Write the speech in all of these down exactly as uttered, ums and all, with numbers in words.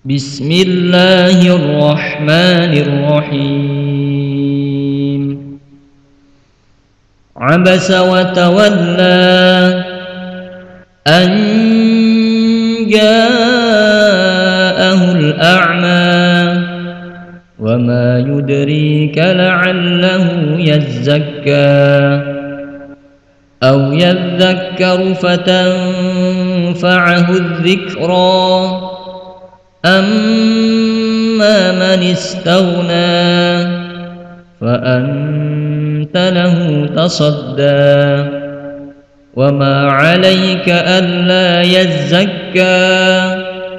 بسم الله الرحمن الرحيم. عبس وتولى أن جاءه الأعمى وما يدريك لعله يزكى أو يذكر فتنفعه الذكرى أما من استغنى فأنت له تصدى وما عليك ألا يزكى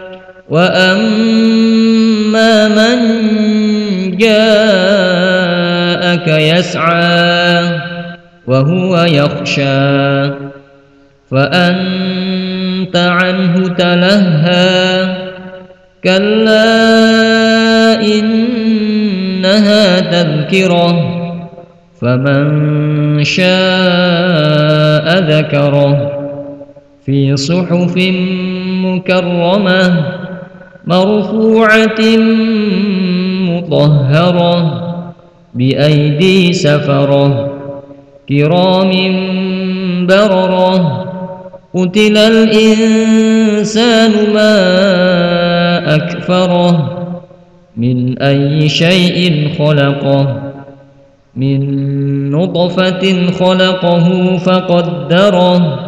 وأما من جاءك يسعى وهو يخشى فأنت عنه تلهى كلا إنها تذكرة فمن شاء ذكره في صحف مكرمة مرفوعة مطهرة بأيدي سفرة كرام بررة قتل الإنسان ما أكفره من أي شيء خلقه من نطفة خلقه فقدره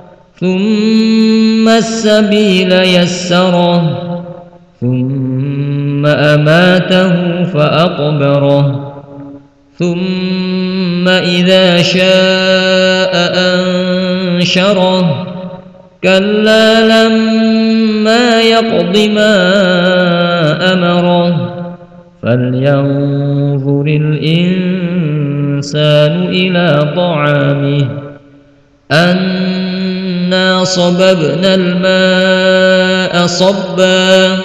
ثم السبيل يسره ثم أماته فأقبره ثم إذا شاء أنشره كلا لما يقض ما أمره فلينظر الإنسان إلى طعامه أنا صببنا الماء صبا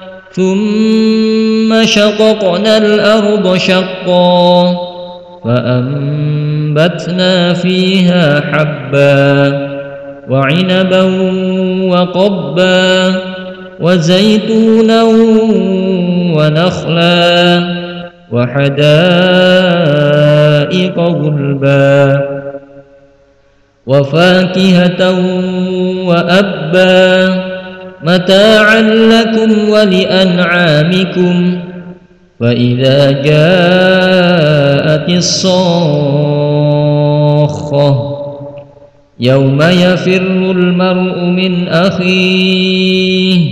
ثم شققنا الأرض شقا فأنبتنا فيها حبا وعنبا وقبا وزيتونا ونخلا وحدائق غلبا وفاكهة وأبا متاعا لكم ولأنعامكم فإذا جاءت الصاخة يوم يفر المرء من أخيه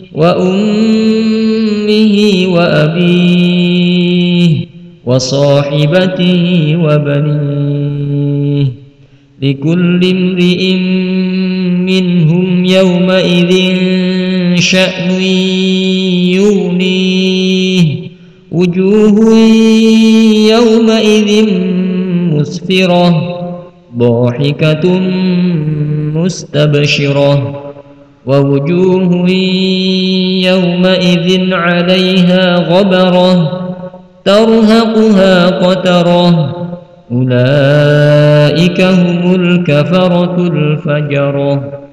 وأمه وأبيه وصاحبته وبنيه لكل امرئ منهم يومئذ شأن يغنيه وجوه يومئذ مسفرة ضاحكة مستبشرة ووجوه يومئذ عليها غبرة ترهقها قترة أولئك هم الكفرة الفجرة.